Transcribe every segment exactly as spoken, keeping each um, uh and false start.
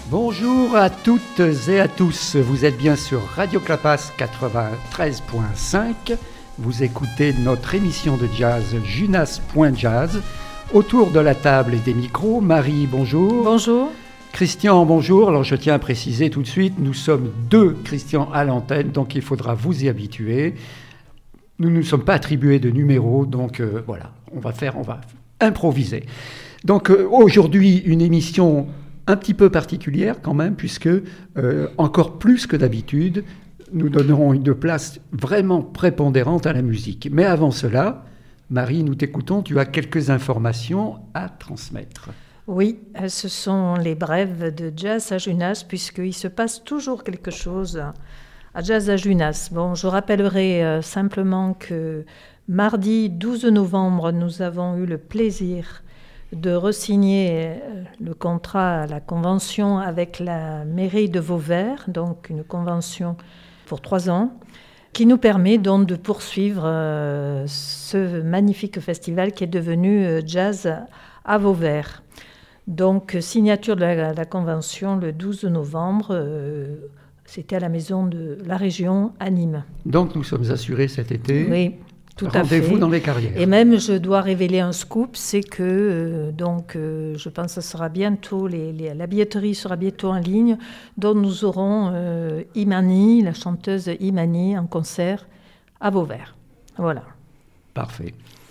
Bonjour à toutes et à tous, vous êtes bien sur Radio Clapas quatre-vingt-treize point cinq, vous écoutez notre émission de jazz Junas.jazz. Autour de la table et des micros, Marie, bonjour. Bonjour. Christian, bonjour. Alors je tiens à préciser tout de suite, nous sommes deux Christian à l'antenne, donc il faudra vous y habituer. Nous ne nous sommes pas attribués de numéros, donc euh, voilà, on va faire, on va improviser. Donc euh, aujourd'hui, une émission un petit peu particulière quand même, puisque euh, encore plus que d'habitude, nous donnerons une place vraiment prépondérante à la musique. Mais avant cela, Marie, nous t'écoutons, tu as quelques informations à transmettre. Oui, ce sont les brèves de Jazz à Junas, puisqu'il se passe toujours quelque chose à Jazz à Junas. Bon, je rappellerai euh, simplement que mardi douze novembre, nous avons eu le plaisir de re-signer le contrat, la convention avec la mairie de Vauvert, donc une convention pour trois ans, qui nous permet donc de poursuivre euh, ce magnifique festival qui est devenu euh, Jazz à Vauvert. Donc, signature de la, la convention le douze novembre, euh, c'était à la maison de la région à Nîmes. Donc, nous sommes assurés cet été. Oui. Tout à fait. Rendez-vous dans les carrières. Et même, je dois révéler un scoop, c'est que, euh, donc, euh, je pense que ça sera bientôt, les, les, la billetterie sera bientôt en ligne, dont nous aurons euh, Imani, la chanteuse Imani, en concert à Vauvert. Voilà. Parfait.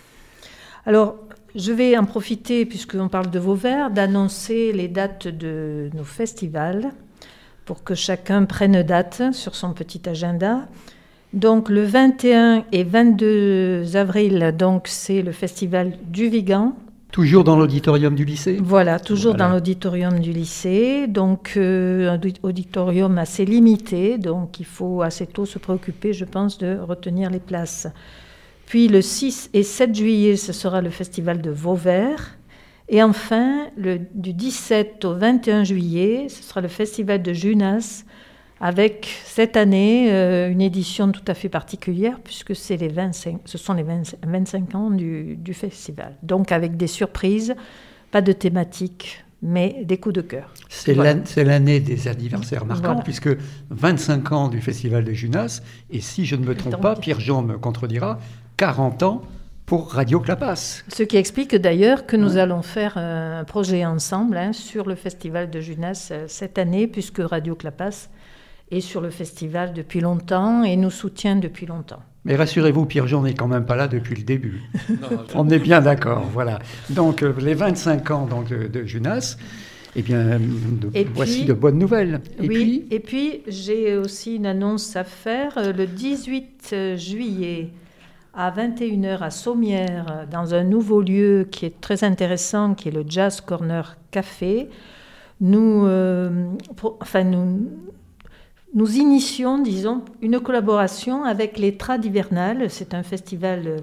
Alors, je vais en profiter, puisqu'on parle de Vauvert, d'annoncer les dates de nos festivals, pour que chacun prenne date sur son petit agenda. Donc le vingt et un et vingt-deux avril, donc c'est le festival du Vigan. Toujours dans l'auditorium du lycée ? Voilà, toujours voilà. dans l'auditorium du lycée. Donc euh, un auditorium assez limité, donc il faut assez tôt se préoccuper, je pense, de retenir les places. Puis le six et sept juillet, ce sera le festival de Vauvert. Et enfin, le, du dix-sept au vingt et un juillet, ce sera le festival de Junas, avec cette année euh, une édition tout à fait particulière, puisque c'est les vingt-cinq, ce sont les vingt, vingt-cinq ans du, du festival. Donc avec des surprises, pas de thématique, mais des coups de cœur. C'est, voilà. la, c'est l'année des anniversaires marquants, voilà. Puisque vingt-cinq ans du festival de Junas, et si je ne me trompe pas, Pierre-Jean me contredira, quarante ans pour Radio Clapas. Ce qui explique d'ailleurs que nous ouais. allons faire un projet ensemble hein, sur le festival de Junas cette année, puisque Radio Clapas est sur le festival depuis longtemps et nous soutient depuis longtemps. Mais rassurez-vous, Pierre-Jean n'est quand même pas là depuis le début. Non, on est bien d'accord, voilà. Donc euh, les vingt-cinq ans donc, de, de Junas, eh bien, de, et voici puis, de bonnes nouvelles. Et oui, puis, et puis j'ai aussi une annonce à faire. Le dix-huit juillet à vingt et une heures à Sommières, dans un nouveau lieu qui est très intéressant, qui est le Jazz Corner Café, nous... Euh, pour, enfin, nous Nous initions, disons, une collaboration avec les Trades hivernales. C'est un festival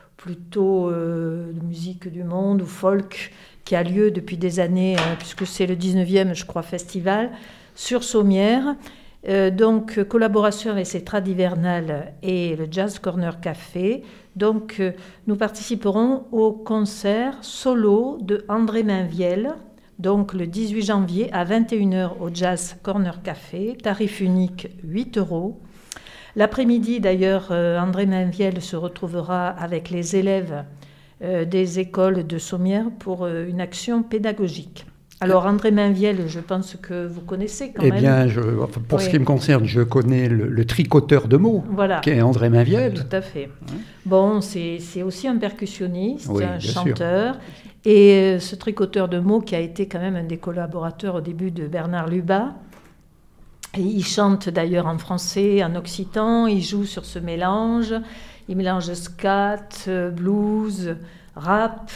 plutôt euh, de musique du monde ou folk qui a lieu depuis des années, hein, puisque c'est le dix-neuvième, je crois, festival, sur Sommières. Euh, donc, collaboration avec ces Trades hivernales et le Jazz Corner Café. Donc, euh, nous participerons au concert solo de André Mainviel, donc le dix-huit janvier à vingt et une heures au Jazz Corner Café, tarif unique huit euros. L'après-midi d'ailleurs, euh, André Mainviel se retrouvera avec les élèves euh, des écoles de Sommières pour euh, une action pédagogique. Alors André Mainviel, je pense que vous connaissez quand eh même. Eh bien, je, pour oui. ce qui me concerne, je connais le, le tricoteur de mots, voilà. qui est André Mainviel. Tout à fait. Ouais. Bon, c'est, c'est aussi un percussionniste, oui, un chanteur. Sûr. Et ce tricoteur de mots qui a été quand même un des collaborateurs au début de Bernard Lubat. Et il chante d'ailleurs en français, en occitan, il joue sur ce mélange. Il mélange scat, blues, rap.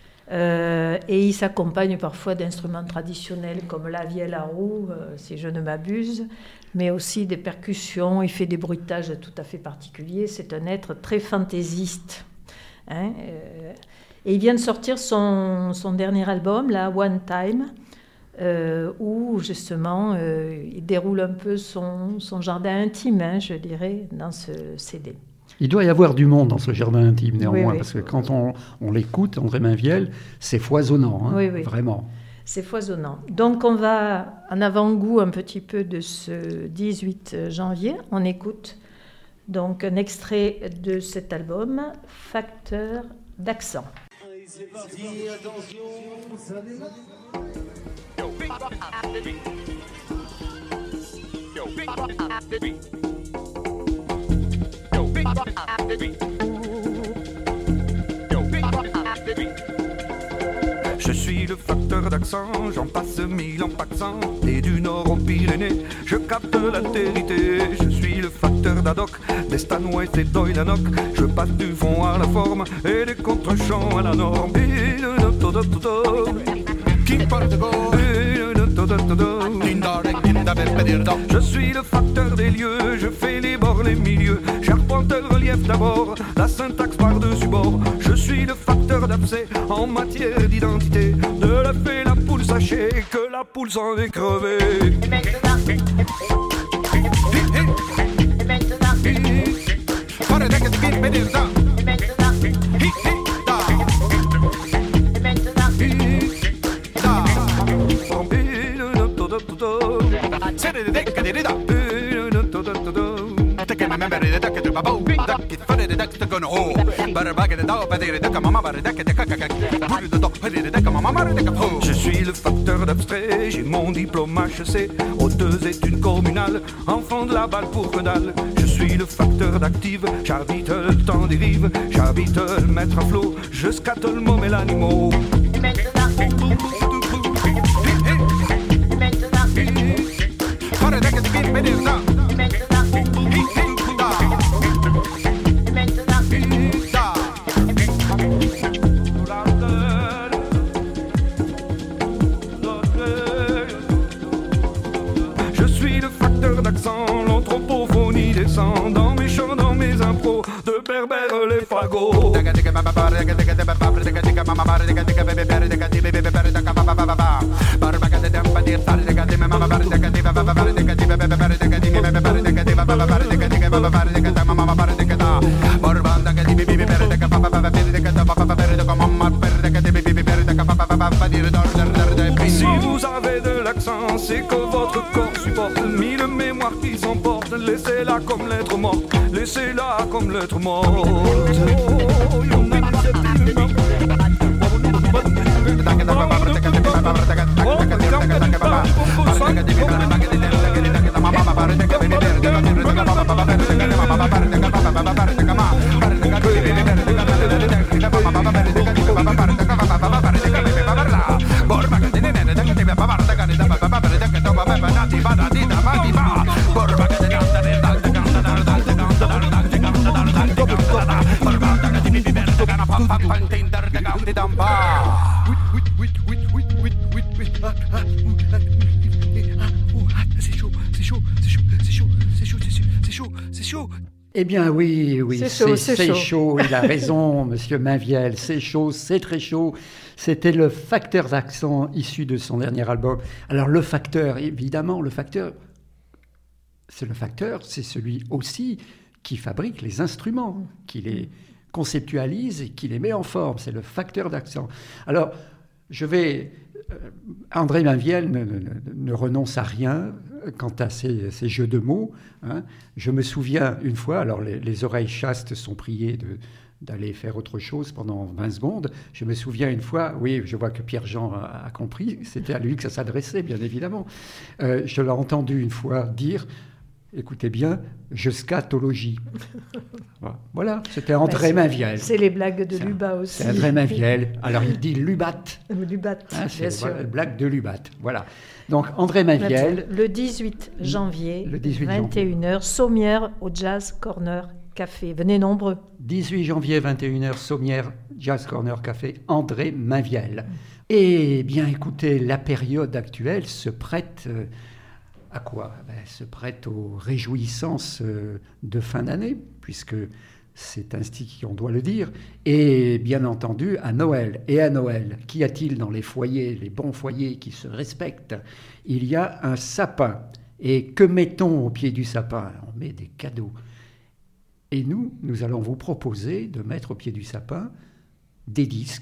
Euh, et il s'accompagne parfois d'instruments traditionnels comme la vielle à roue, euh, si je ne m'abuse, mais aussi des percussions. Il fait des bruitages tout à fait particuliers. C'est un être très fantaisiste. Hein, euh, et il vient de sortir son, son dernier album, là, One Time, euh, où justement euh, il déroule un peu son, son jardin intime, hein, je dirais, dans ce C D. Il doit y avoir du monde dans ce jardin intime, néanmoins, oui, oui. parce que quand on, on l'écoute, André Mainviel, c'est foisonnant, hein, oui, oui. vraiment. c'est foisonnant. Donc on va en avant-goût un petit peu de ce dix-huit janvier. On écoute donc un extrait de cet album, Facteur d'accent. Allez, c'est parti, attention, ça démarre. Yo, big up the beat. Yo, big up the beat. Yo, big up the beat. Yo, big up the beat. Je suis le facteur d'accent, j'en passe mille en paxant. Et du nord aux Pyrénées, je capte l'altérité. Je suis le facteur d'Adoc, des Stanway et d'Oilanok. Je passe du fond à la forme et des contre-champs à la norme. Qui parle de gauche? Je suis le facteur des lieux, je fais les bords, les milieux. J'arpente le relief d'abord, la syntaxe par-dessus bord. Je suis le facteur d'abcès en matière d'identité. De l'œuf et la poule, sachez que la poule s'en est crevée. Et maintenant, et maintenant, et maintenant, je suis le facteur d'abstrait, j'ai mon diplôme H E C, aux deux études communales, enfant de la balle pour que dalle. Je suis le facteur d'active, j'habite le temps des rives, j'habite le maître à flot, je scatte le môme et l'animal. et maintenant, et maintenant, je suis le facteur d'accent, l'anthropophonie descend dans mes chants, dans mes impros, de berbère les fagots. Si vous avez de l'accent, c'est que votre corps supporte mille mémoires qui s'emportent. Laissez-la comme lettre morte, laissez-la comme lettre morte. Eh bien oui, oui, c'est chaud, c'est, c'est chaud. chaud. Il a raison, Monsieur Mainviel, c'est chaud, c'est très chaud. C'était le facteur d'accent issu de son dernier album. Alors le facteur, évidemment, le facteur, c'est le facteur, c'est celui aussi qui fabrique les instruments, qui les conceptualise et qui les met en forme. C'est le facteur d'accent. Alors, je vais... André Mainviel ne, ne, ne renonce à rien quant à ces, ces jeux de mots. Hein. Je me souviens une fois, alors les, les oreilles chastes sont priées de, d'aller faire autre chose pendant vingt secondes. Je me souviens une fois, oui, je vois que Pierre-Jean a, a compris, c'était à lui que ça s'adressait, bien évidemment. Euh, je l'ai entendu une fois dire... Écoutez bien, je scatologie. Voilà, c'était André ben, Mainviel. C'est les blagues de c'est, Lubat aussi. C'est André Mainviel. Alors il dit Lubat. Lubat, hein, bien sûr. Voilà, blague de Lubat. Voilà. Donc André Mainviel. Le dix-huit janvier, le dix-huit vingt et une heures, Sommières au Jazz Corner Café. Venez nombreux. dix-huit janvier, vingt et une heures, Sommières, Jazz Corner Café, André Mainviel. Eh bien, écoutez, la période actuelle se prête... Euh, à quoi ? Ben, se prête aux réjouissances euh, de fin d'année, puisque c'est ainsi qu'on doit le dire, et bien entendu à Noël. Et à Noël, qu'y a-t-il dans les foyers, les bons foyers qui se respectent ? Il y a un sapin. Et que mettons au pied du sapin ? On met des cadeaux. Et nous, nous allons vous proposer de mettre au pied du sapin des disques,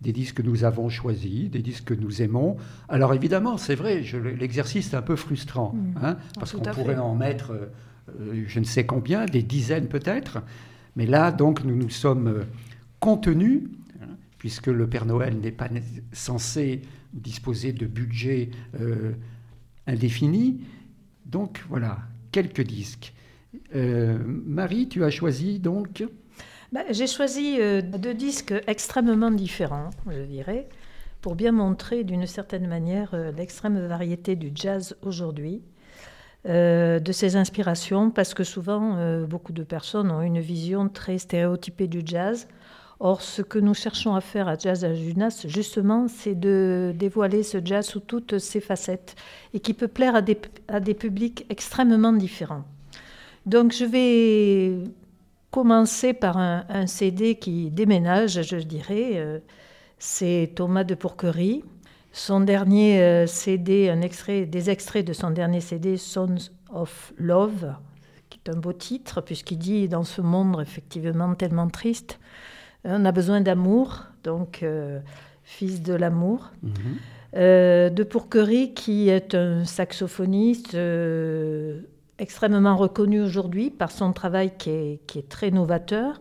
des disques que nous avons choisis, des disques que nous aimons. Alors évidemment, c'est vrai, je, l'exercice est un peu frustrant, Mmh. hein, parce Tout qu'on à pourrait fait. en mettre euh, je ne sais combien, des dizaines peut-être. Mais là, donc, nous nous sommes euh, contenus, hein, puisque le Père Noël n'est pas censé disposer de budget euh, indéfini. Donc voilà, quelques disques. Euh, Marie, tu as choisi donc... Ben, j'ai choisi euh, deux disques extrêmement différents, je dirais, pour bien montrer d'une certaine manière euh, l'extrême variété du jazz aujourd'hui, euh, de ses inspirations, parce que souvent, euh, beaucoup de personnes ont une vision très stéréotypée du jazz. Or, ce que nous cherchons à faire à Jazz à Junas, justement, c'est de dévoiler ce jazz sous toutes ses facettes et qui peut plaire à des, à des publics extrêmement différents. Donc, je vais commencer par un, un C D qui déménage, je dirais. Euh, c'est Thomas de Pourquerie. Son dernier euh, C D, un extrait, des extraits de son dernier C D, Sons of Love, qui est un beau titre, puisqu'il dit, dans ce monde effectivement tellement triste, on a besoin d'amour, donc euh, fils de l'amour. Mmh. Euh, de Pourquerie, qui est un saxophoniste euh, extrêmement reconnu aujourd'hui par son travail qui est, qui est très novateur.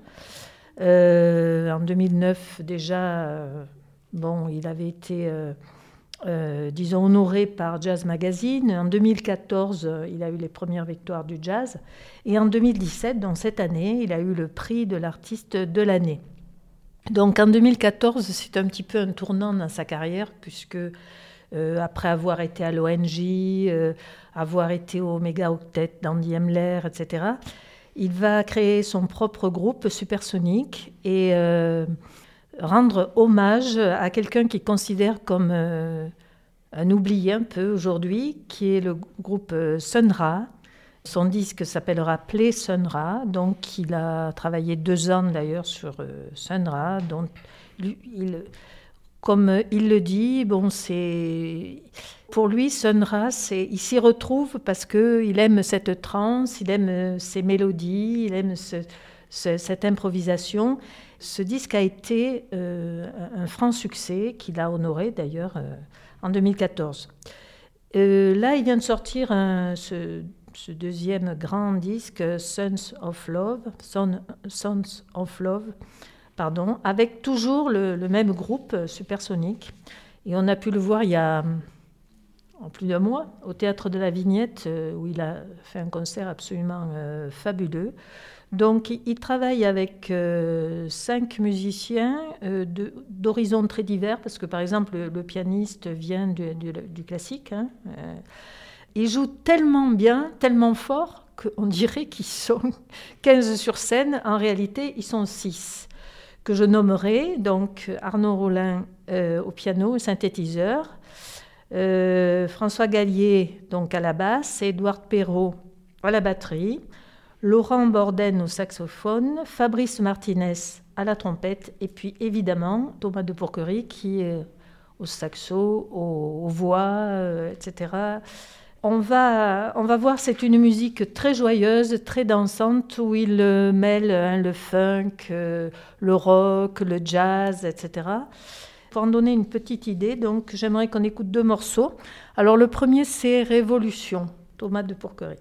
Euh, en deux mille neuf, déjà, euh, bon, il avait été, euh, euh, disons, honoré par Jazz Magazine. En deux mille quatorze, il a eu les premières victoires du jazz. Et en deux mille dix-sept, donc cette année, il a eu le prix de l'artiste de l'année. Donc en deux mille quatorze, c'est un petit peu un tournant dans sa carrière, puisque euh, après avoir été à l'O N J, euh, avoir été au Méga Octet d'Andy Hemler, et cetera, il va créer son propre groupe Supersonic et euh, rendre hommage à quelqu'un qu'il considère comme euh, un oublié un peu aujourd'hui, qui est le groupe euh, Sun Ra. Son disque s'appellera Play Sun Ra, donc il a travaillé deux ans d'ailleurs sur euh, Sun Ra, donc lui, il, comme il le dit, bon, c'est, pour lui Sun Ra, c'est, il s'y retrouve parce qu'il aime cette trance, il aime ces mélodies, il aime ce, ce, cette improvisation. Ce disque a été euh, un franc succès qu'il a honoré d'ailleurs euh, en deux mille quatorze. Euh, là, il vient de sortir un, ce ce deuxième grand disque, Sons of Love, Son, Sons of Love, pardon, avec toujours le, le même groupe, Supersonic. Et on a pu le voir il y a en plus d'un mois au Théâtre de la Vignette, où il a fait un concert absolument euh, fabuleux. Donc, il travaille avec euh, cinq musiciens euh, de, d'horizons très divers, parce que, par exemple, le, le pianiste vient du, du, du classique, hein, euh, ils jouent tellement bien, tellement fort, qu'on dirait qu'ils sont quinze sur scène. En réalité, ils sont six, que je nommerai. Donc, Arnaud Rollin euh, au piano, synthétiseur, euh, François Gallier donc, à la basse, Édouard Perrault à la batterie, Laurent Borden au saxophone, Fabrice Martinez à la trompette, et puis évidemment Thomas de Pourquerie qui est au saxo, aux, aux voix, euh, et cetera. On va, on va voir, c'est une musique très joyeuse, très dansante, où il mêle hein, le funk, euh, le rock, le jazz, et cetera. Pour en donner une petite idée, donc, j'aimerais qu'on écoute deux morceaux. Alors le premier, c'est Révolution, Thomas de Pourquerie.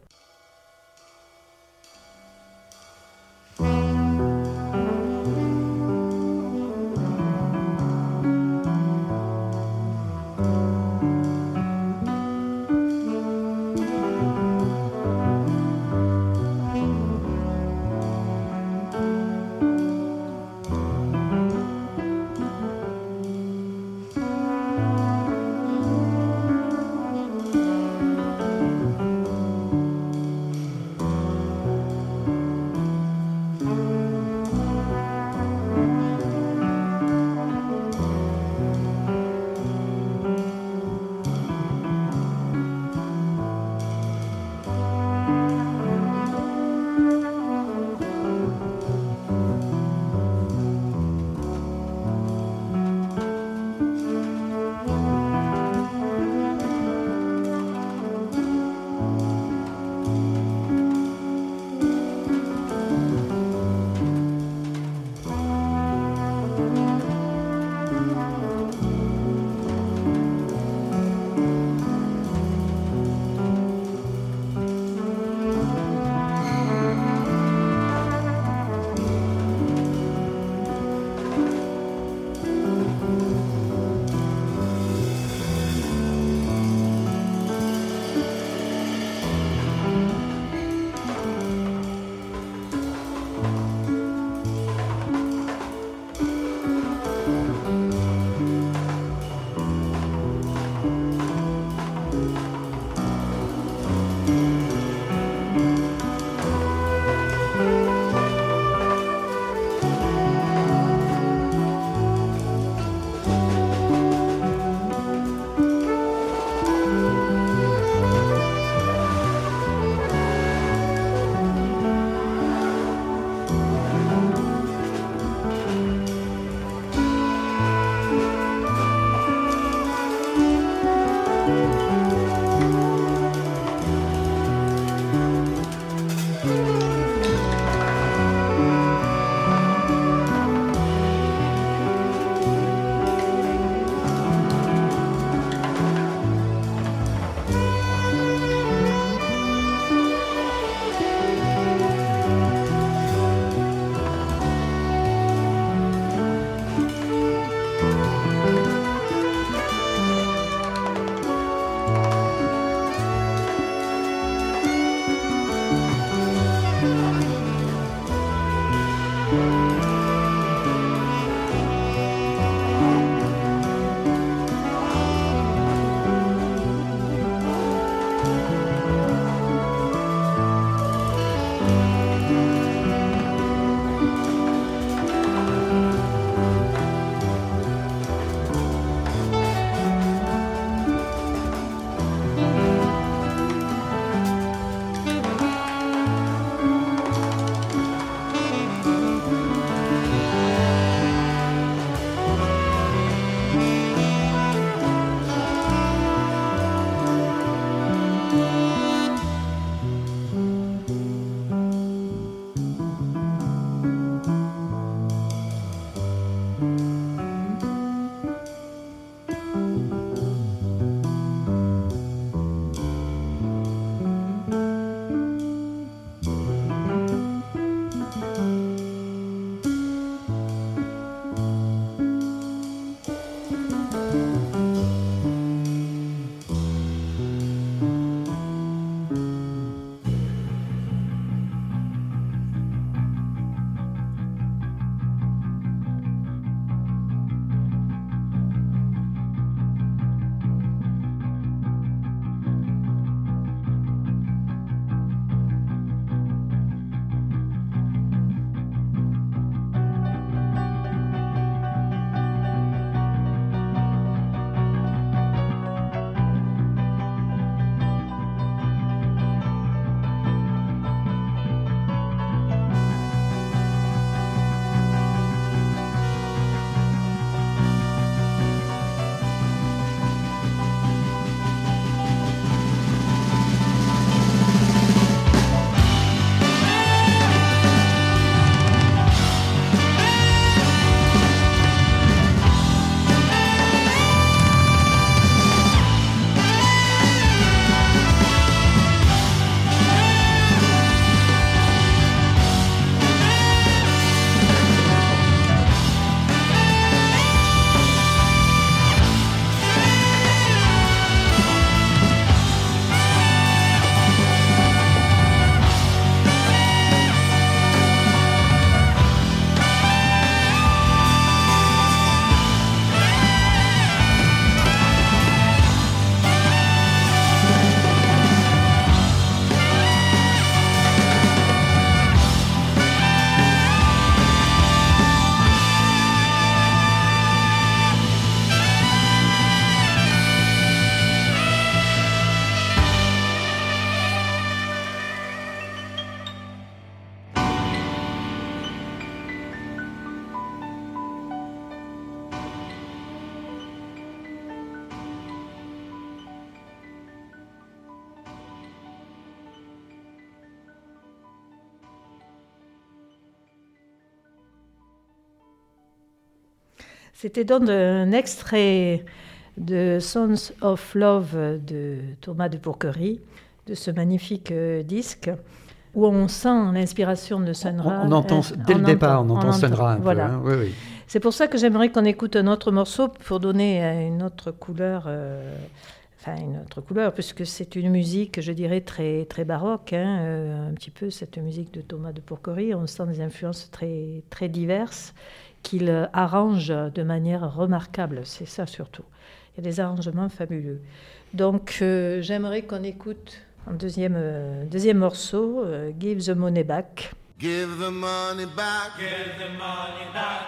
C'était donc un extrait de Songs of Love de Thomas de Pourquerie, de ce magnifique euh, disque, où on sent l'inspiration de Sun Ra. On, on entend, euh, dès on le départ, on on entend Sun Ra un voilà. peu. Hein. Oui, oui. C'est pour ça que j'aimerais qu'on écoute un autre morceau pour donner euh, une autre couleur, euh, enfin une autre couleur, puisque c'est une musique, je dirais, très, très baroque, hein, euh, un petit peu cette musique de Thomas de Pourquerie. On sent des influences très, très diverses qu'il arrange de manière remarquable, c'est ça surtout. Il y a des arrangements fabuleux. Donc euh, j'aimerais qu'on écoute un deuxième, euh, deuxième morceau, euh, Give the Money Back. Give the money back. Give the money back.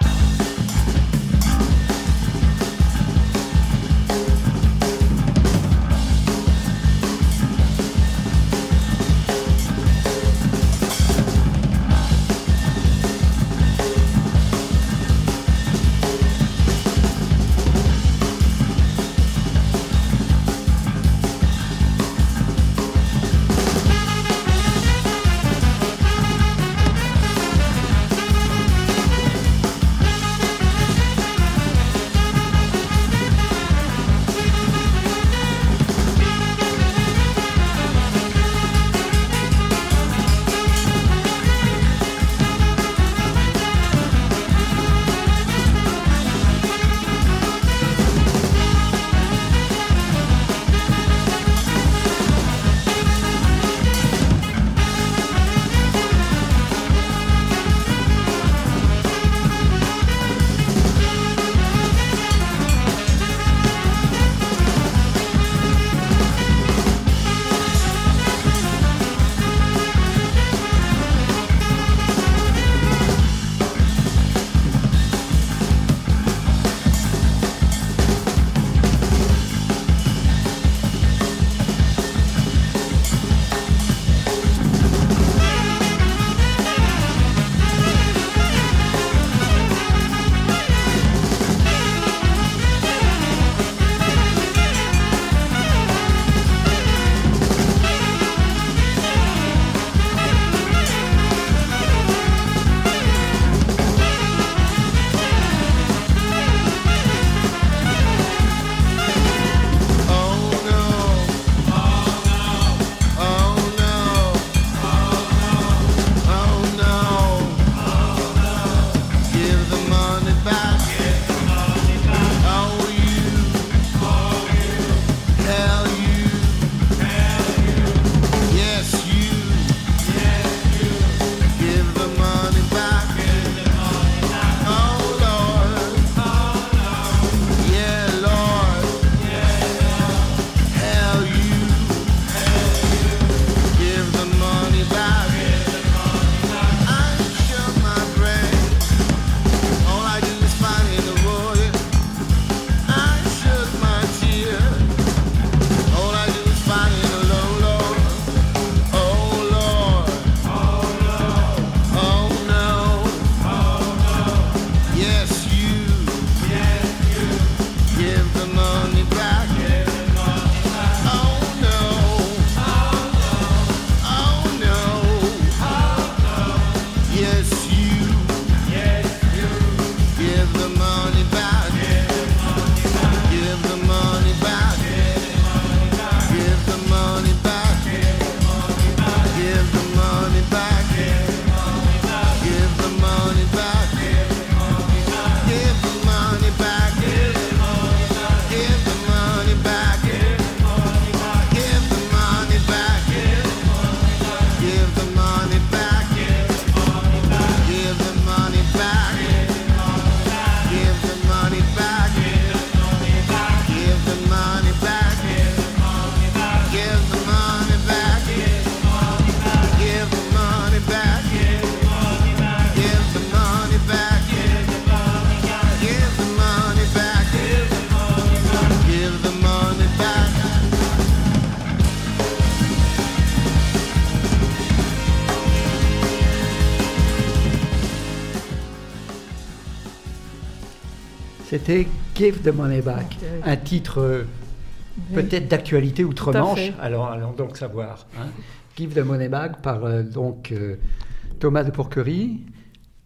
C'était Give the Money Back, un titre euh, peut-être d'actualité outre-Manche, alors allons donc savoir. Hein. Give the Money Back par euh, donc, euh, Thomas de Pourquerie,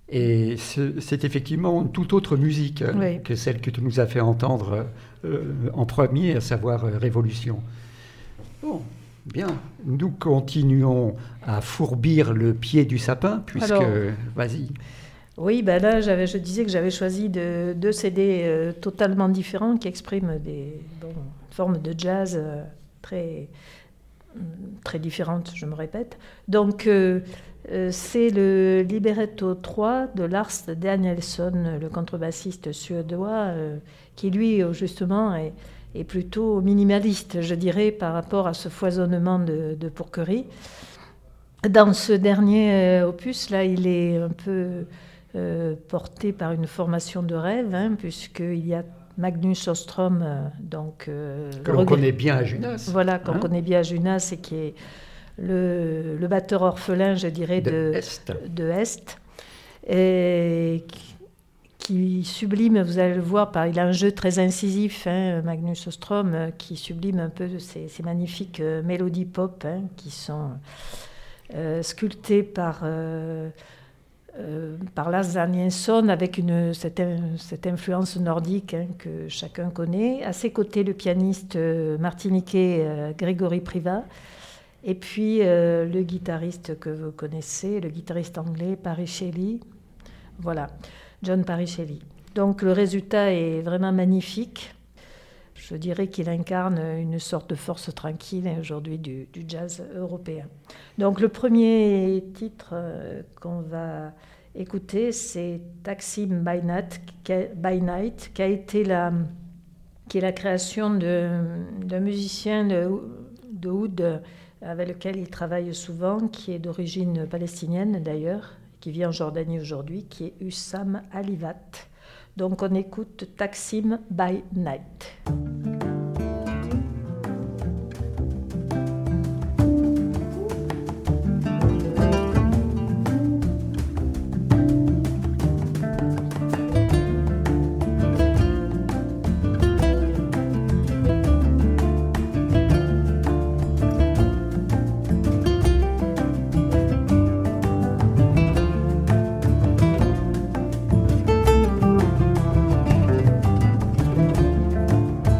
Et ce- c'est effectivement une toute autre musique hein, Oui. que celle que tu nous as fait entendre euh, en premier, à savoir euh, Révolution. Bon, bien. Nous continuons à fourbir le pied du sapin, puisque... Alors- Vas-y. Oui, ben là, j'avais, je disais que j'avais choisi de- deux C D euh, totalement différents qui expriment des bon, formes de jazz euh, très, très différentes, je me répète. Donc, euh, euh, c'est le Libretto trois de Lars Danielsson, le contrebassiste suédois, euh, qui lui, euh, justement, est, est plutôt minimaliste, je dirais, par rapport à ce foisonnement de, de pourquerie. Dans ce dernier euh, opus, là, il est un peu euh, porté par une formation de rêve, hein, puisqu'il y a Magnus Ostrom, euh, donc, euh, Que le l'on regret- connaît bien à Junas. voilà, qu'on hein, connaît bien à Junas et qui est le, le batteur orphelin, je dirais, de de, Est. de Est, et qui, qui sublime, vous allez le voir, par, il a un jeu très incisif, hein, Magnus Ostrom, euh, qui sublime un peu ces, ces magnifiques euh, mélodies pop hein, qui sont euh, sculptées par, euh, euh, par Lars Danielsson avec une, cette, in- cette influence nordique hein, que chacun connaît. À ses côtés, le pianiste euh, martiniquais euh, Grégory Privat. Et puis euh, le guitariste que vous connaissez, le guitariste anglais Parry Shelley. Voilà, John Parry Shelley. Donc le résultat est vraiment magnifique. Je dirais qu'il incarne une sorte de force tranquille hein, aujourd'hui du, du jazz européen. Donc le premier titre euh, qu'on va écouter, c'est Taksim by Night, qui a, by Night, qui a été la, qui est la création de- d'un musicien de, de oud avec lequel il travaille souvent, qui est d'origine palestinienne d'ailleurs, qui vit en Jordanie aujourd'hui, qui est Hussam Alivat. Donc on écoute Taksim by Night. Taksim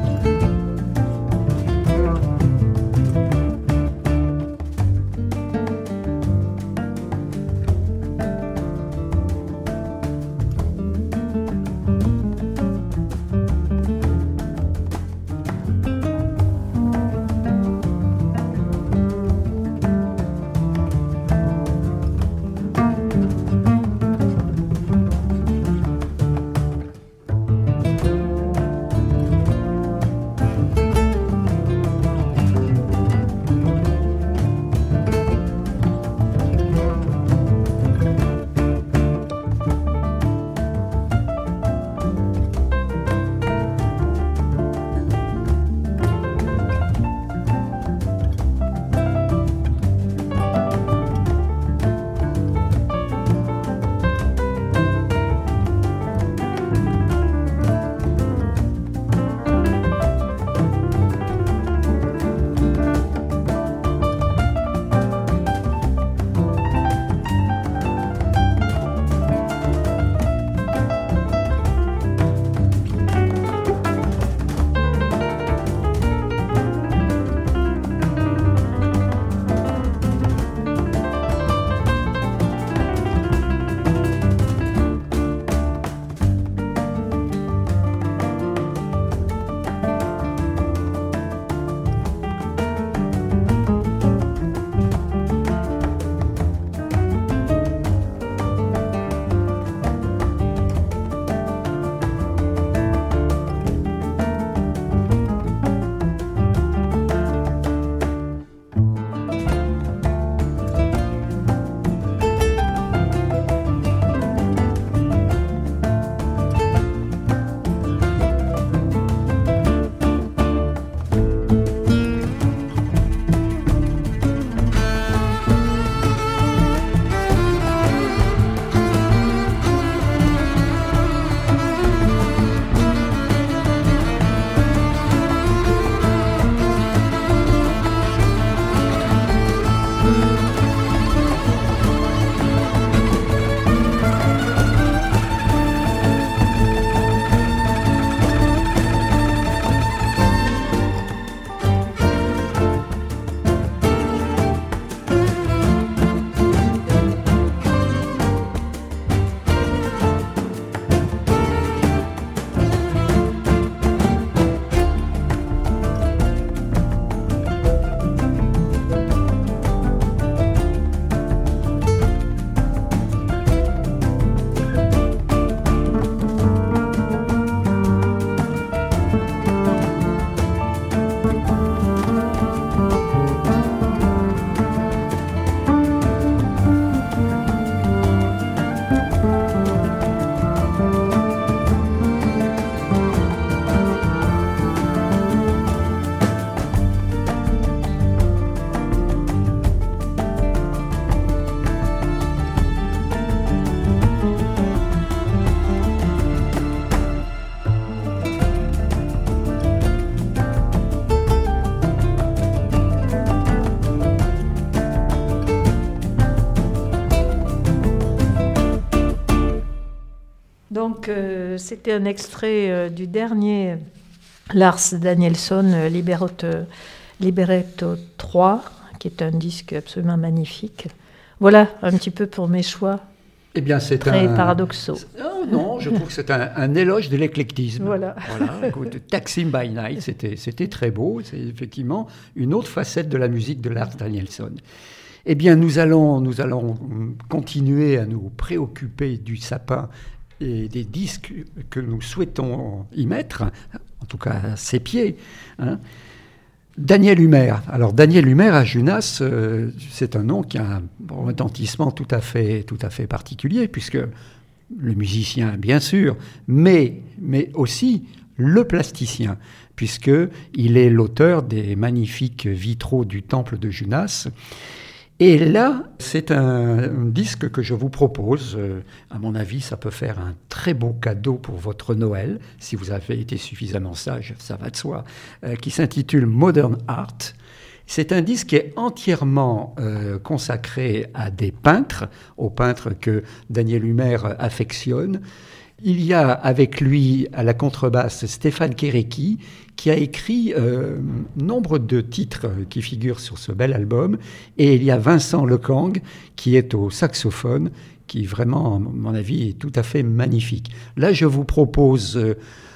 c'était un extrait euh, du dernier Lars Danielsson, euh, Libretto, Libretto trois, qui est un disque absolument magnifique. Voilà un petit peu pour mes choix. Eh bien, c'est très un... paradoxaux. Oh, non, je trouve que c'est un, un éloge de l'éclectisme. Voilà. Voilà, écoute, Taksim by Night, c'était, c'était très beau. C'est effectivement une autre facette de la musique de Lars Danielsson. Eh bien, nous allons, nous allons continuer à nous préoccuper du sapin et des disques que nous souhaitons y mettre, en tout cas à ses pieds. Hein. Daniel Humer. Alors, Daniel Humer à Junas, euh, c'est un nom qui a un retentissement tout à fait, tout à fait particulier, puisque le musicien, bien sûr, mais, mais aussi le plasticien, puisqu'il est l'auteur des magnifiques vitraux du temple de Junas. Et là, c'est un, un disque que je vous propose. Euh, à mon avis, ça peut faire un très beau cadeau pour votre Noël, si vous avez été suffisamment sage, ça va de soi, euh, qui s'intitule Modern Art. C'est un disque qui est entièrement euh, consacré à des peintres, aux peintres que Daniel Humer affectionne. Il y a avec lui à la contrebasse Stéphane Kéréki, qui a écrit euh, nombre de titres qui figurent sur ce bel album. Et il y a Vincent Lekang, qui est au saxophone, qui vraiment, à mon avis, est tout à fait magnifique. Là, je vous propose euh,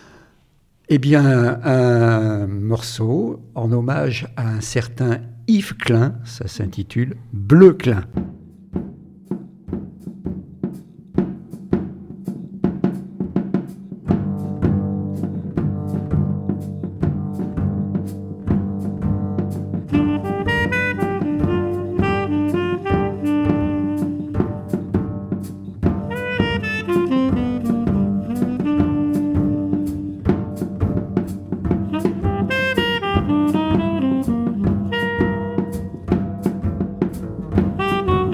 eh bien, un morceau en hommage à un certain Yves Klein. Ça s'intitule Bleu Klein. Thank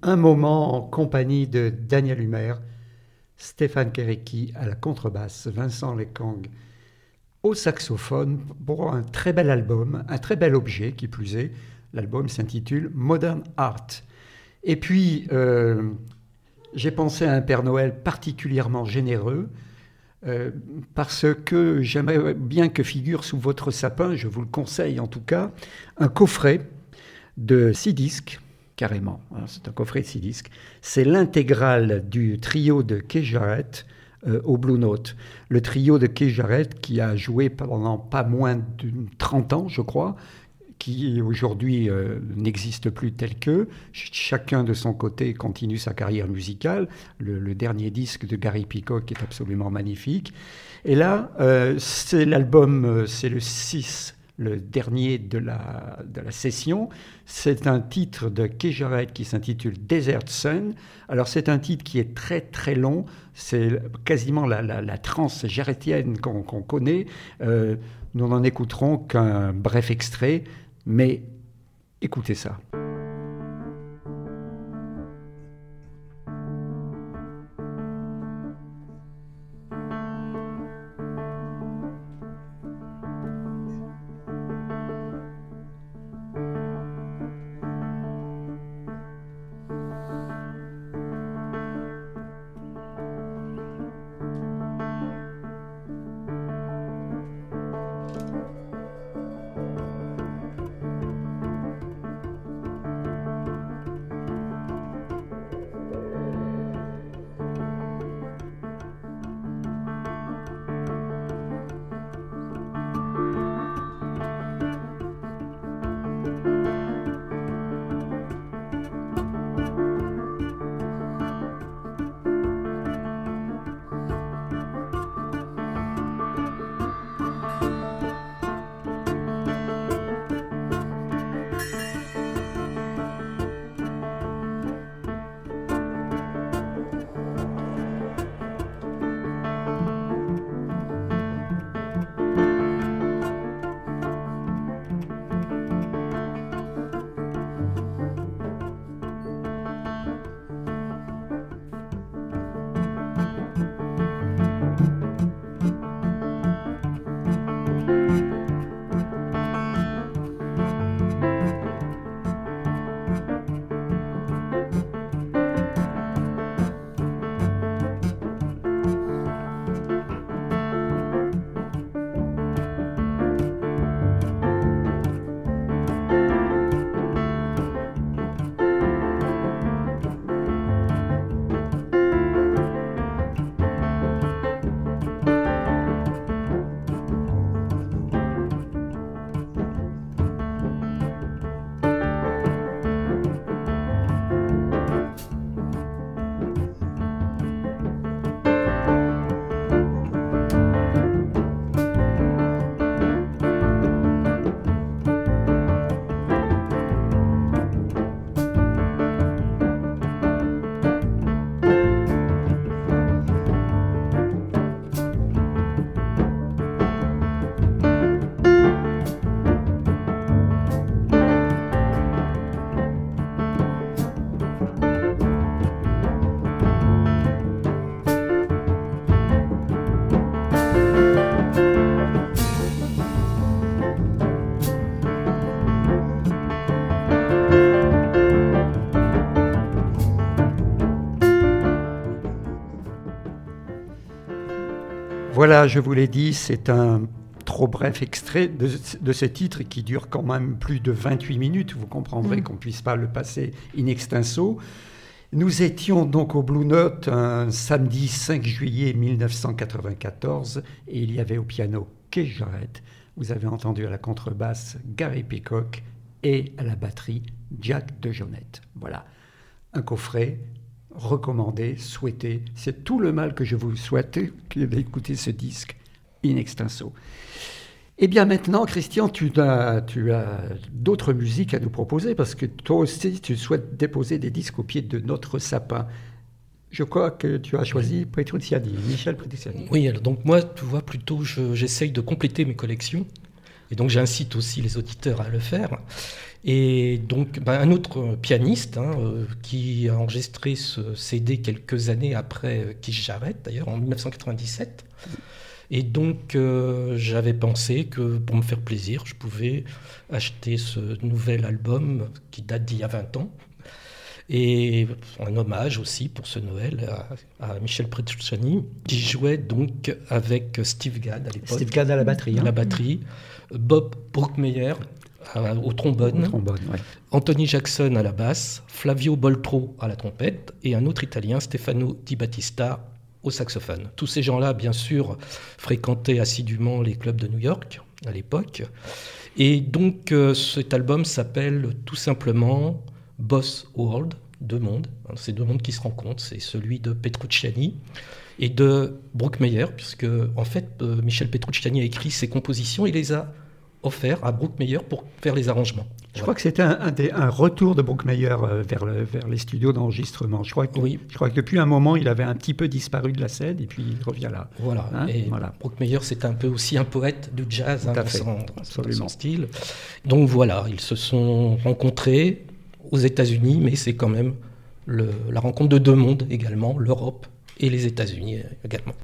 Un moment en compagnie de Daniel Humer, Stéphane Kéréki à la contrebasse, Vincent Lekang au saxophone pour un très bel album, un très bel objet qui plus est. L'album s'intitule Modern Art. Et puis, euh, j'ai pensé à un Père Noël particulièrement généreux euh, parce que j'aimerais bien que figure sous votre sapin, je vous le conseille en tout cas, un coffret de six disques. Carrément, c'est un coffret de six disques. C'est l'intégrale du trio de Keith Jarrett euh, au Blue Note. Le trio de Keith Jarrett qui a joué pendant pas moins de trente ans, je crois, qui aujourd'hui euh, n'existe plus tel qu'eux. Chacun de son côté continue sa carrière musicale. Le, le dernier disque de Gary Peacock est absolument magnifique. Et là, euh, c'est l'album, c'est le six, le dernier de la, de la session. C'est un titre de Keith Jarrett qui s'intitule Desert Sun. Alors c'est un titre qui est très très long, c'est quasiment la, la, la trance jarrettienne qu'on, qu'on connaît. Euh, nous n'en écouterons qu'un bref extrait, mais écoutez ça. Voilà, je vous l'ai dit, c'est un trop bref extrait de, de ce titre qui dure quand même plus de vingt-huit minutes. Vous comprendrez mmh. qu'on ne puisse pas le passer in extenso. Nous étions donc au Blue Note un samedi cinq juillet mille neuf cent quatre-vingt-quatorze et il y avait au piano Keith Jarrett. Vous avez entendu à la contrebasse Gary Peacock et à la batterie Jack DeJohnette. Voilà, un coffret recommandé, souhaité. C'est tout le mal que je vous souhaite d'écouter ce disque in extenso. Eh bien maintenant, Christian, tu as, tu as d'autres musiques à nous proposer parce que toi aussi, tu souhaites déposer des disques au pied de notre sapin. Je crois que tu as choisi Petrucciani, Michel Petrucciani. Oui, alors donc moi, tu vois, plutôt, je, j'essaye de compléter mes collections. Et donc j'incite aussi les auditeurs à le faire. Et donc ben, un autre pianiste hein, euh, qui a enregistré ce C D quelques années après Keith Jarrett, d'ailleurs en dix-neuf cent quatre-vingt-dix-sept. Et donc euh, j'avais pensé que pour me faire plaisir, je pouvais acheter ce nouvel album qui date d'il y a vingt ans. Et un hommage aussi pour ce Noël à, à Michel Petrucciani, qui jouait donc avec Steve Gadd à l'époque. Steve Gadd à la batterie. À hein. la batterie. Bob Brookmeyer à- au trombone. Au trombone, ouais. Anthony Jackson à la basse, Flavio Boltro à la trompette et un autre Italien, Stefano Di Battista, au saxophone. Tous ces gens-là, bien sûr, fréquentaient assidûment les clubs de New York à l'époque. Et donc euh, cet album s'appelle tout simplement Boss World, deux mondes. C'est deux mondes qui se rencontrent. C'est celui de Petrucciani et de Brookmeyer, puisque en fait euh, Michel Petrucciani a écrit ses compositions, il les a offerts à Brookmeyer pour faire les arrangements. Je crois que c'était un, un, des- un retour de Brookmeyer euh, vers, le- vers les studios d'enregistrement. Je crois, que, Oui. je crois que depuis un moment, il avait un petit peu disparu de la scène et puis il revient là. Voilà. Hein, et voilà. Brookmeyer, c'est un peu aussi un poète du jazz Tout à hein, dans, fait. son, dans Absolument. son style. Donc voilà, ils se sont rencontrés aux États-Unis, mais c'est quand même le- la rencontre de deux mondes également, l'Europe et les États-Unis également.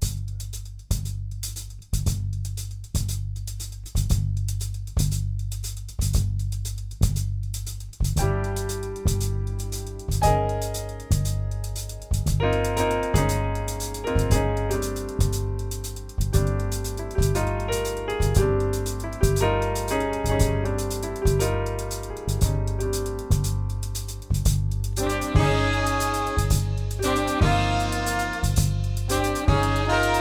Thank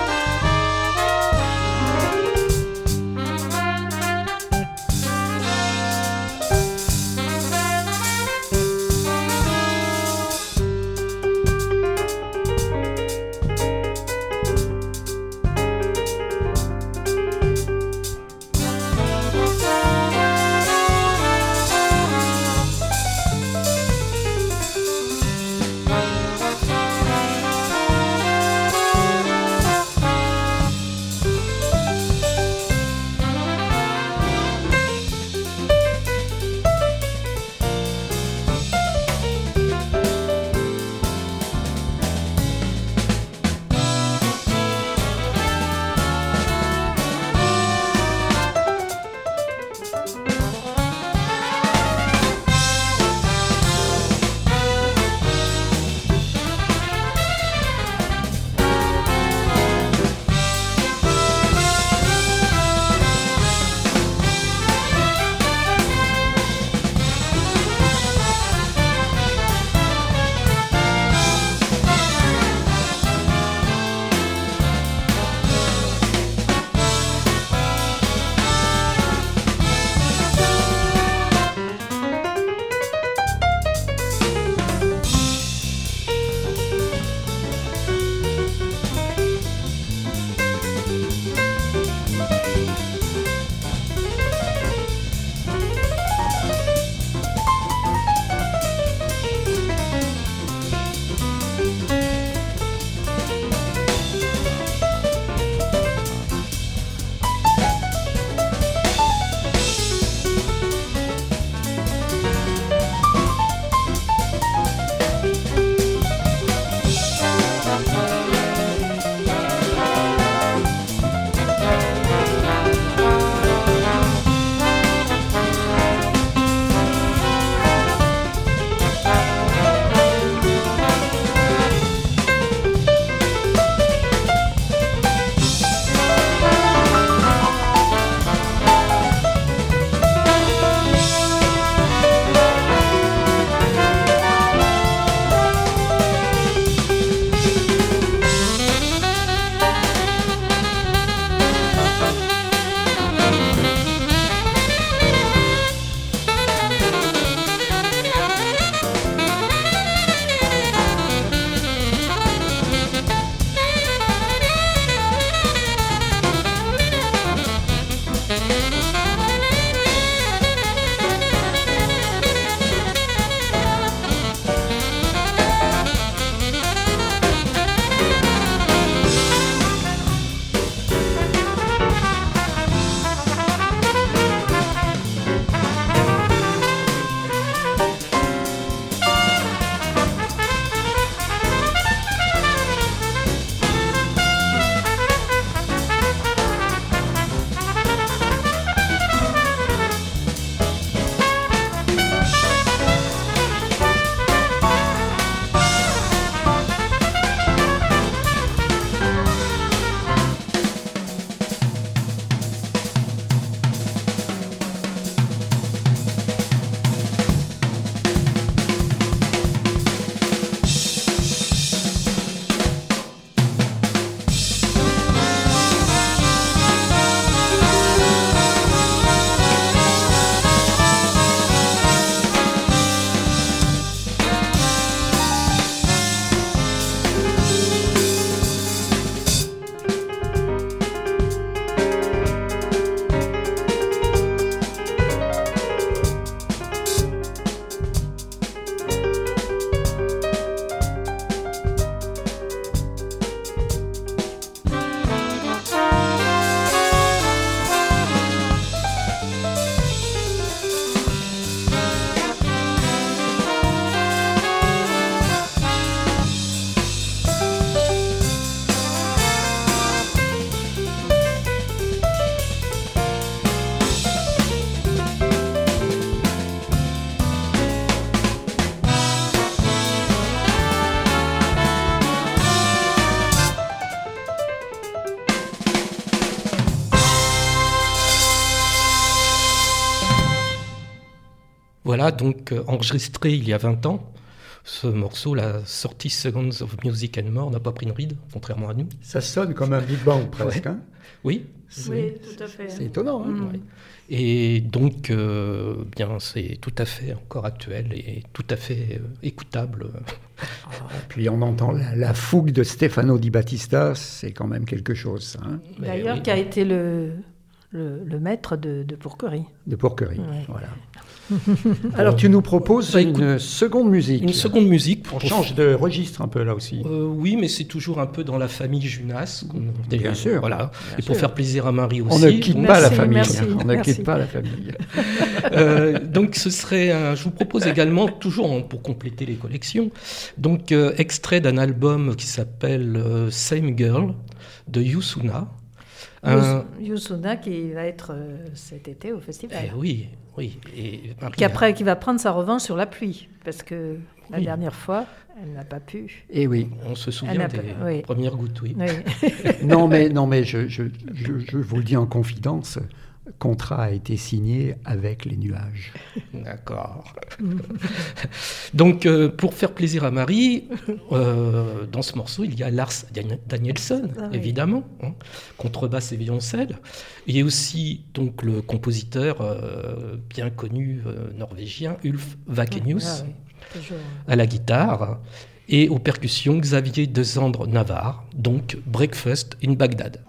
voilà, donc euh, enregistré il y a vingt ans. Ce morceau, la sortie Seconds of Music and More, n'a pas pris une ride, contrairement à nous. Ça sonne comme un Big Bang presque. Ouais. Hein. Oui. Oui, tout à fait. C'est étonnant. Hein. Mm. Ouais. Et donc, euh, bien, c'est tout à fait encore actuel et tout à fait euh, écoutable. Ah, puis on entend la, la fougue de Stefano Di Battista, c'est quand même quelque chose. Hein, Mais D'ailleurs, oui. qui a été le, le, le maître de, de Pourquerie. de porquerie. Ouais. Voilà. Alors tu nous proposes Bah, une écoute, seconde musique. Une seconde musique. On pour- change de registre un peu là aussi. Euh, oui, mais c'est toujours un peu dans la famille Junas. qu'on- Bien sûr, Voilà. bien et pour sûr. faire plaisir à Marie aussi. On ne quitte donc, pas la Merci, famille. merci, On ne merci. quitte pas la famille. euh, donc, ce serait. un- je vous propose également, toujours en- pour compléter les collections, donc euh, extrait d'un album qui s'appelle euh, Same Girl de Yusuna. Un- Yus- Yusuna qui va être euh, cet été au festival. Eh oui, oui. Et Marie Qui après, qui va prendre sa revanche sur la pluie, parce que la Oui. dernière fois, elle n'a pas pu. Et oui. On se Elle souvient n'a des pas- oui. premières gouttes, oui. Oui. Non mais, non, mais je, je, je, je vous le dis en confidence, le contrat a été signé avec les nuages. D'accord. Donc, euh, pour faire plaisir à Marie, euh, dans ce morceau, il y a Lars Dan- Danielsson, Ah oui. évidemment, hein, contrebasse et violoncelle. Il y a aussi donc, le compositeur euh, bien connu euh, norvégien, Ulf Vakenius, Ah oui, toujours. à la guitare. Et aux percussions, Xavier de Zandre Navarre, donc Breakfast in Baghdad.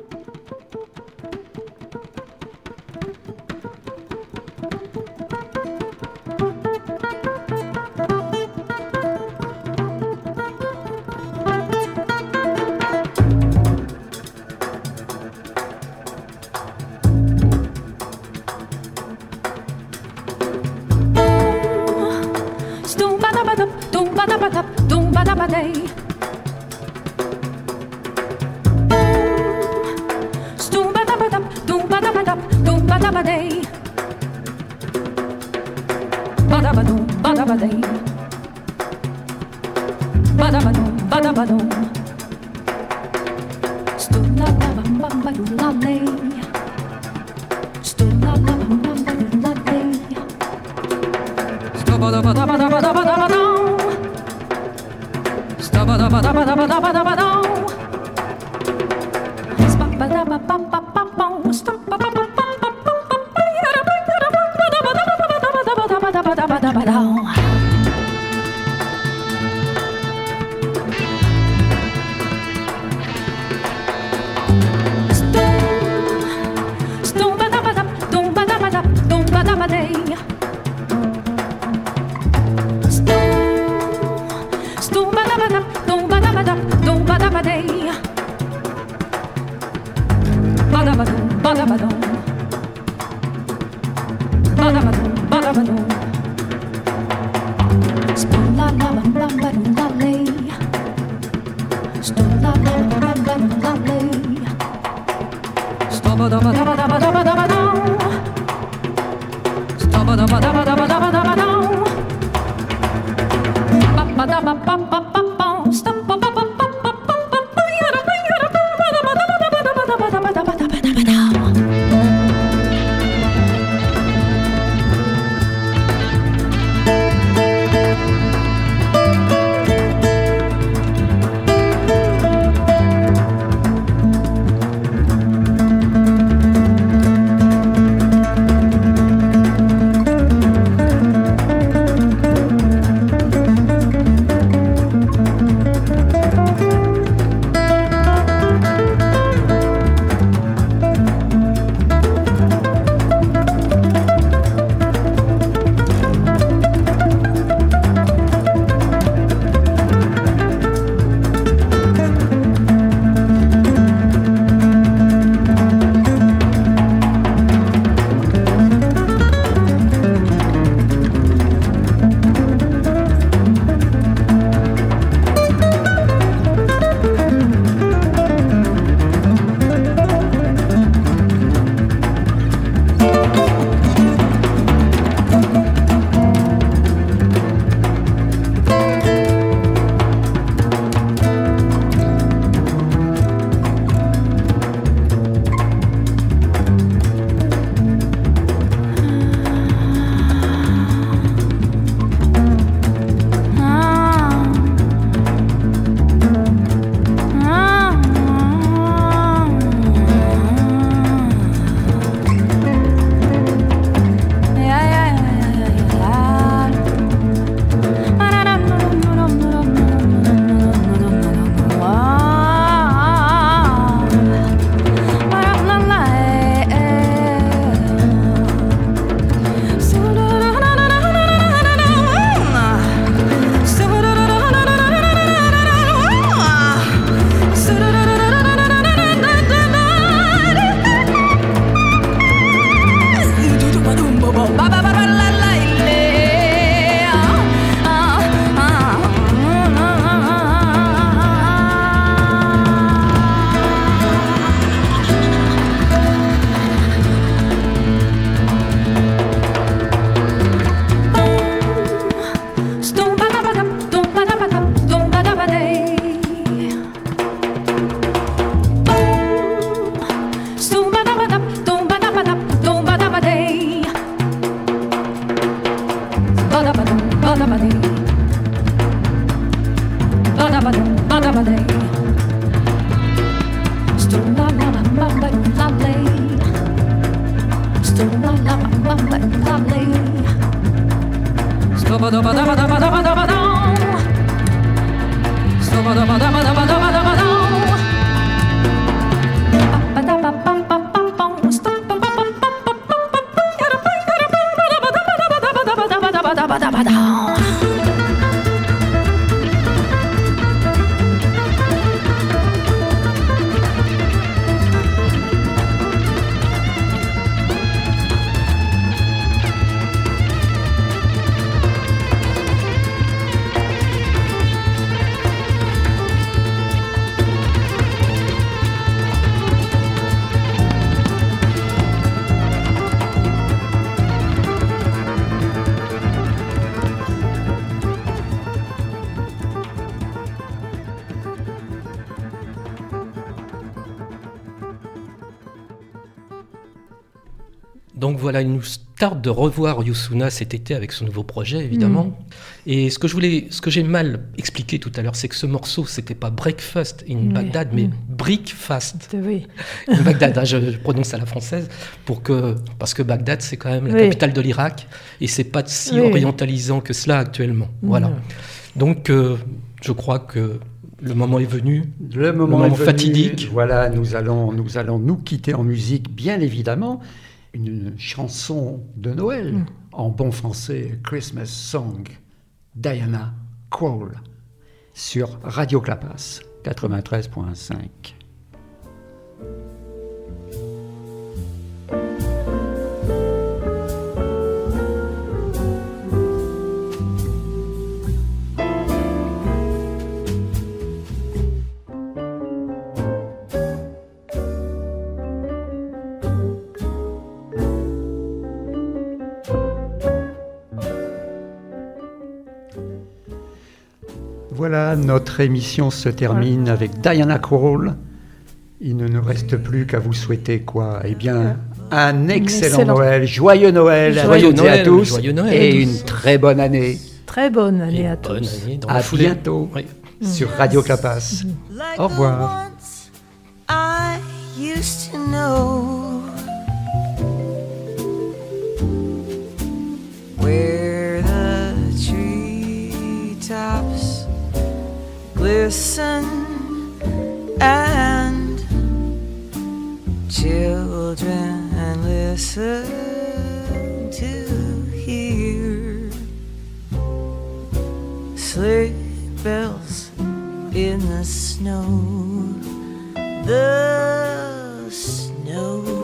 Stoom ba da ba dum, doom ba da ba da, doom ba da ba day. Stoom ba da ba dum, doom ba da ba da, doom ba da ba day. Ba da ba doom, ba da ba day. Ba da ba doom, ba da ba doom. Stoom la la bam bam ba doo la lay. Stoom la la bam bam ba doo la lay. Thank Donc voilà, il nous tarde de revoir Youssouna cet été avec son nouveau projet, évidemment. Mmh. Et ce que je voulais, ce que j'ai mal expliqué tout à l'heure, c'est que ce morceau, c'était pas Breakfast in oui. Baghdad, mais mmh. Breakfast oui. in Baghdad. Hein, je, je prononce à la française pour que, parce que Bagdad, c'est quand même la oui. capitale de l'Irak, et c'est pas si oui. orientalisant que cela actuellement. Mmh. Voilà. Donc, euh, je crois que le moment est venu. Le moment, le moment est fatidique. Venu. Voilà, nous allons, nous allons nous quitter en musique, bien évidemment. Une chanson de Noël, mmh. en bon français, Christmas Song, Diana Krall, sur Radio Clapas, quatre-vingt-treize virgule cinq. Voilà, notre émission se termine avec Diana Krall. Il ne nous reste plus qu'à vous souhaiter quoi ? Eh bien, un excellent, excellent. Noël, joyeux Noël, joyeux Noël à tous, joyeux Noël et à tous. une très bonne année. Très bonne année et à bonne tous. Année dans à bientôt oui. sur Radio Clapas. Mmh. Au revoir. I used to know where the treetops glisten and children listen to hear sleigh bells in the snow, the snow.